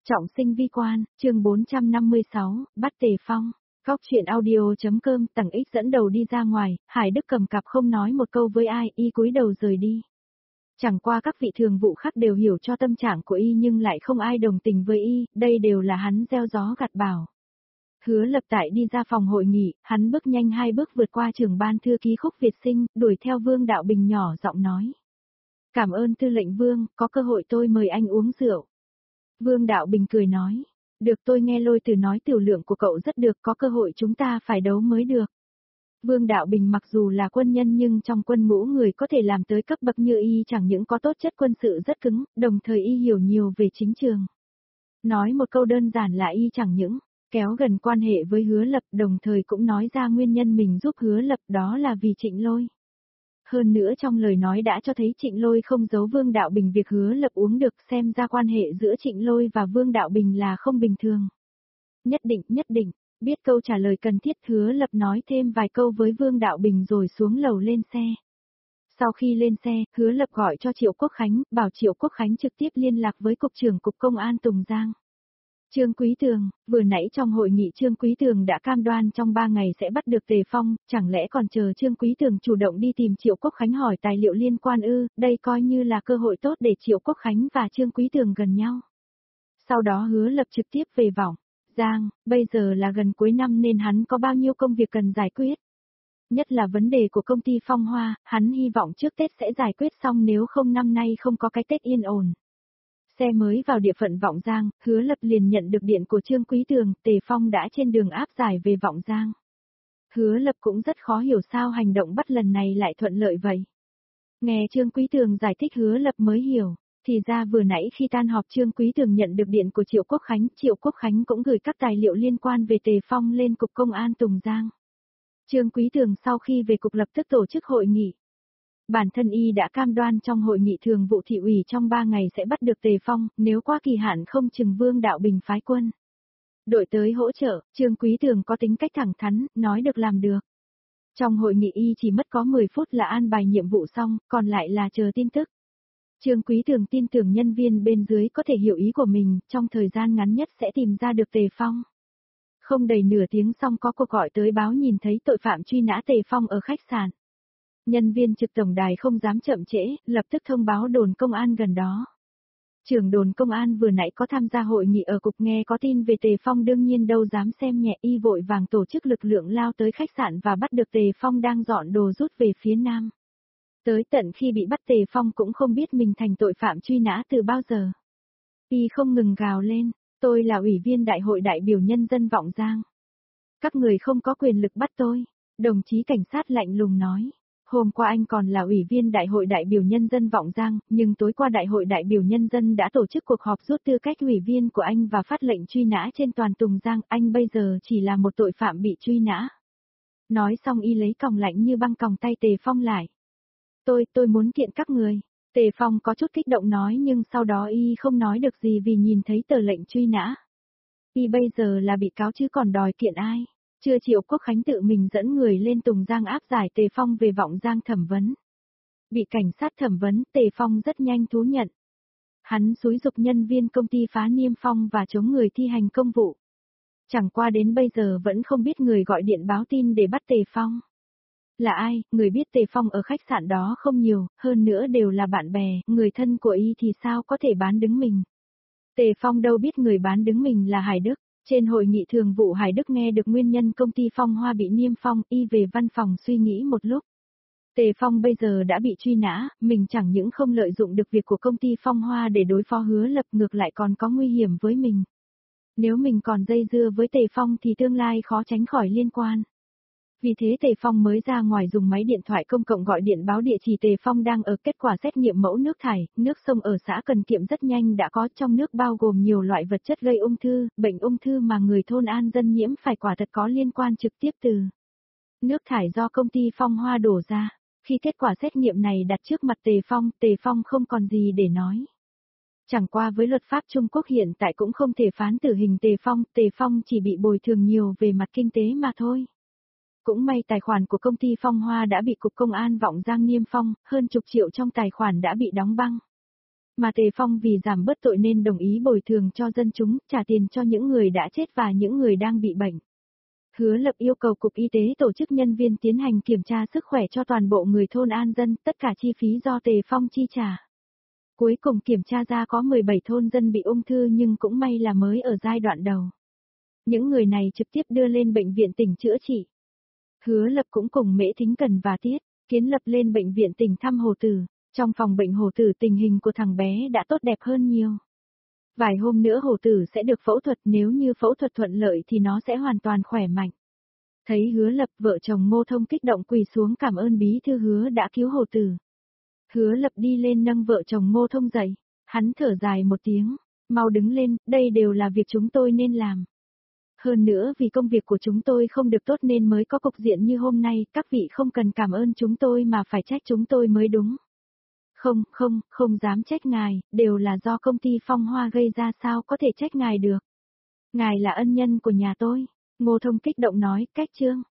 Trọng sinh vi quan, chương 456, bắt Tề Phong. Góc truyện audio.com tầng X dẫn đầu đi ra ngoài, Hải Đức cầm cặp không nói một câu với ai, y cúi đầu rời đi. Chẳng qua các vị thường vụ khác đều hiểu cho tâm trạng của y nhưng lại không ai đồng tình với y, đây đều là hắn gieo gió gặt bão. Hứa Lập Tại đi ra phòng hội nghị, hắn bước nhanh 2 bước vượt qua trưởng ban thư ký Khúc Việt Sinh, đuổi theo Vương Đạo Bình nhỏ giọng nói. Cảm ơn tư lệnh Vương, có cơ hội tôi mời anh uống rượu. Vương Đạo Bình cười nói, được, tôi nghe Lôi Từ nói tiểu lượng của cậu rất được, có cơ hội chúng ta phải đấu mới được. Vương Đạo Bình mặc dù là quân nhân nhưng trong quân ngũ người có thể làm tới cấp bậc như y chẳng những có tốt chất quân sự rất cứng, đồng thời y hiểu nhiều về chính trường. Nói một câu đơn giản là y chẳng những kéo gần quan hệ với Hứa Lập, đồng thời cũng nói ra nguyên nhân mình giúp Hứa Lập, đó là vì Trịnh Lôi. Hơn nữa trong lời nói đã cho thấy Trịnh Lôi không giấu Vương Đạo Bình việc Hứa Lập uống được, xem ra quan hệ giữa Trịnh Lôi và Vương Đạo Bình là không bình thường. Nhất định, biết câu trả lời cần thiết, Hứa Lập nói thêm vài câu với Vương Đạo Bình rồi xuống lầu lên xe. Sau khi lên xe, Hứa Lập gọi cho Triệu Quốc Khánh, bảo Triệu Quốc Khánh trực tiếp liên lạc với Cục trưởng Cục Công an Tùng Giang. Trương Quý Tường, vừa nãy trong hội nghị Trương Quý Tường đã cam đoan trong 3 ngày sẽ bắt được Tề Phong, chẳng lẽ còn chờ Trương Quý Tường chủ động đi tìm Triệu Quốc Khánh hỏi tài liệu liên quan ư, đây coi như là cơ hội tốt để Triệu Quốc Khánh và Trương Quý Tường gần nhau. Sau đó Hứa Lập trực tiếp về Võng Giang, bây giờ là gần cuối năm nên hắn có bao nhiêu công việc cần giải quyết. Nhất là vấn đề của công ty Phong Hoa, hắn hy vọng trước Tết sẽ giải quyết xong, nếu không năm nay không có cái Tết yên ổn. Xe mới vào địa phận Võng Giang, Hứa Lập liền nhận được điện của Trương Quý Tường, Tề Phong đã trên đường áp giải về Võng Giang. Hứa Lập cũng rất khó hiểu sao hành động bắt lần này lại thuận lợi vậy. Nghe Trương Quý Tường giải thích Hứa Lập mới hiểu, thì ra vừa nãy khi tan họp Trương Quý Tường nhận được điện của Triệu Quốc Khánh, Triệu Quốc Khánh cũng gửi các tài liệu liên quan về Tề Phong lên Cục Công an Tùng Giang. Trương Quý Tường sau khi về cục lập tức tổ chức hội nghị. Bản thân y đã cam đoan trong hội nghị thường vụ thị ủy trong 3 ngày sẽ bắt được Tề Phong, nếu qua kỳ hạn không chừng Vương Đạo Bình phái quân đội tới hỗ trợ. Trương Quý Tường có tính cách thẳng thắn, nói được làm được. Trong hội nghị y chỉ mất có 10 phút là an bài nhiệm vụ xong, còn lại là chờ tin tức. Trương Quý Tường tin tưởng nhân viên bên dưới có thể hiểu ý của mình, trong thời gian ngắn nhất sẽ tìm ra được Tề Phong. Không đầy nửa tiếng xong có cuộc gọi tới báo nhìn thấy tội phạm truy nã Tề Phong ở khách sạn. Nhân viên trực tổng đài không dám chậm trễ, lập tức thông báo đồn công an gần đó. Trưởng đồn công an vừa nãy có tham gia hội nghị ở cục, nghe có tin về Tề Phong đương nhiên đâu dám xem nhẹ, y vội vàng tổ chức lực lượng lao tới khách sạn và bắt được Tề Phong đang dọn đồ rút về phía nam. Tới tận khi bị bắt Tề Phong cũng không biết mình thành tội phạm truy nã từ bao giờ. Y không ngừng gào lên, tôi là ủy viên đại hội đại biểu nhân dân Võng Giang. Các người không có quyền lực bắt tôi, đồng chí cảnh sát lạnh lùng nói. Hôm qua anh còn là ủy viên đại hội đại biểu nhân dân Võng Giang, nhưng tối qua đại hội đại biểu nhân dân đã tổ chức cuộc họp rút tư cách ủy viên của anh và phát lệnh truy nã trên toàn Tùng Giang, anh bây giờ chỉ là một tội phạm bị truy nã. Nói xong y lấy còng lạnh như băng còng tay Tề Phong lại. Tôi muốn kiện các người. Tề Phong có chút kích động nói nhưng sau đó y không nói được gì vì nhìn thấy tờ lệnh truy nã. Y bây giờ là bị cáo chứ còn đòi kiện ai. Chưa Triệu Quốc Khánh tự mình dẫn người lên Tùng Giang áp giải Tề Phong về Võng Giang thẩm vấn. Bị cảnh sát thẩm vấn, Tề Phong rất nhanh thú nhận. Hắn xúi giục nhân viên công ty phá niêm phong và chống người thi hành công vụ. Chẳng qua đến bây giờ vẫn không biết người gọi điện báo tin để bắt Tề Phong là ai. Người biết Tề Phong ở khách sạn đó không nhiều, hơn nữa đều là bạn bè, người thân của y thì sao có thể bán đứng mình. Tề Phong đâu biết người bán đứng mình là Hải Đức. Trên hội nghị thường vụ Hải Đức nghe được nguyên nhân công ty Phong Hoa bị niêm phong, y về văn phòng suy nghĩ một lúc. Tề Phong bây giờ đã bị truy nã, mình chẳng những không lợi dụng được việc của công ty Phong Hoa để đối phó Hứa Lập, ngược lại còn có nguy hiểm với mình. Nếu mình còn dây dưa với Tề Phong thì tương lai khó tránh khỏi liên quan. Vì thế Tề Phong mới ra ngoài dùng máy điện thoại công cộng gọi điện báo địa chỉ Tề Phong đang ở. Kết quả xét nghiệm mẫu nước thải, nước sông ở xã Cần Kiệm rất nhanh đã có, trong nước bao gồm nhiều loại vật chất gây ung thư, bệnh ung thư mà người thôn An Dân nhiễm phải quả thật có liên quan trực tiếp từ nước thải do công ty Phong Hoa đổ ra. Khi kết quả xét nghiệm này đặt trước mặt Tề Phong không còn gì để nói. Chẳng qua với luật pháp Trung Quốc hiện tại cũng không thể phán tử hình Tề Phong chỉ bị bồi thường nhiều về mặt kinh tế mà thôi. Cũng may tài khoản của công ty Phong Hoa đã bị Cục Công an Võng Giang niêm phong, hơn chục triệu trong tài khoản đã bị đóng băng. Mà Tề Phong vì giảm bớt tội nên đồng ý bồi thường cho dân chúng, trả tiền cho những người đã chết và những người đang bị bệnh. Hứa Lập yêu cầu Cục Y tế tổ chức nhân viên tiến hành kiểm tra sức khỏe cho toàn bộ người thôn An Dân, tất cả chi phí do Tề Phong chi trả. Cuối cùng kiểm tra ra có 17 thôn dân bị ung thư nhưng cũng may là mới ở giai đoạn đầu. Những người này trực tiếp đưa lên bệnh viện tỉnh chữa trị. Hứa Lập cũng cùng Mễ Thính Cần và Tiết Kiến Lập lên bệnh viện tỉnh thăm Hồ Tử. Trong phòng bệnh Hồ Tử tình hình của thằng bé đã tốt đẹp hơn nhiều. Vài hôm nữa Hồ Tử sẽ được phẫu thuật, nếu như phẫu thuật thuận lợi thì nó sẽ hoàn toàn khỏe mạnh. Thấy Hứa Lập, vợ chồng Ngô Thông kích động quỳ xuống cảm ơn bí thư Hứa đã cứu Hồ Tử. Hứa Lập đi lên nâng vợ chồng Ngô Thông dậy, hắn thở dài một tiếng, mau đứng lên, đây đều là việc chúng tôi nên làm. Hơn nữa vì công việc của chúng tôi không được tốt nên mới có cục diện như hôm nay, các vị không cần cảm ơn chúng tôi mà phải trách chúng tôi mới đúng. Không dám trách ngài, đều là do công ty Phong Hoa gây ra, sao có thể trách ngài được. Ngài là ân nhân của nhà tôi. Ngô Thông kích động nói, cách Trương.